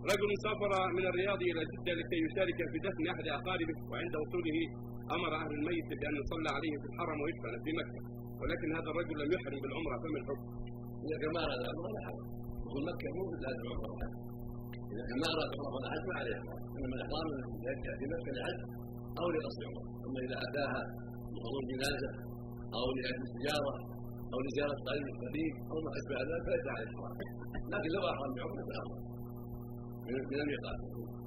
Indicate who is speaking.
Speaker 1: رجل سافر من الرياض إلى جدة لكي يشارك في دفن أحد أقاربه، وعند وصوله أمر أهل الميت بأن يصلى عليه في الحرم ويدفن في مكة، ولكن هذا الرجل لم يحرم بالعمرة، فما الحكم؟
Speaker 2: إذا كان ما أراد العمرة لا حرج، دخول مكة مو مثل هذا العمرة، إذا كان ما أراد العمرة ولا حج ما عليه إحرام، إنما الإحرام يأتي في مكة لحج أو لقصد عمرة. أما إذا أتاها لحضور جنازة أو لأجل التجارة أو لزيارة قريب قريب أو ما أشبه ذلك فليس عليه إحرام، لكن لو أحرم بعمرة فأحرم من الميقات.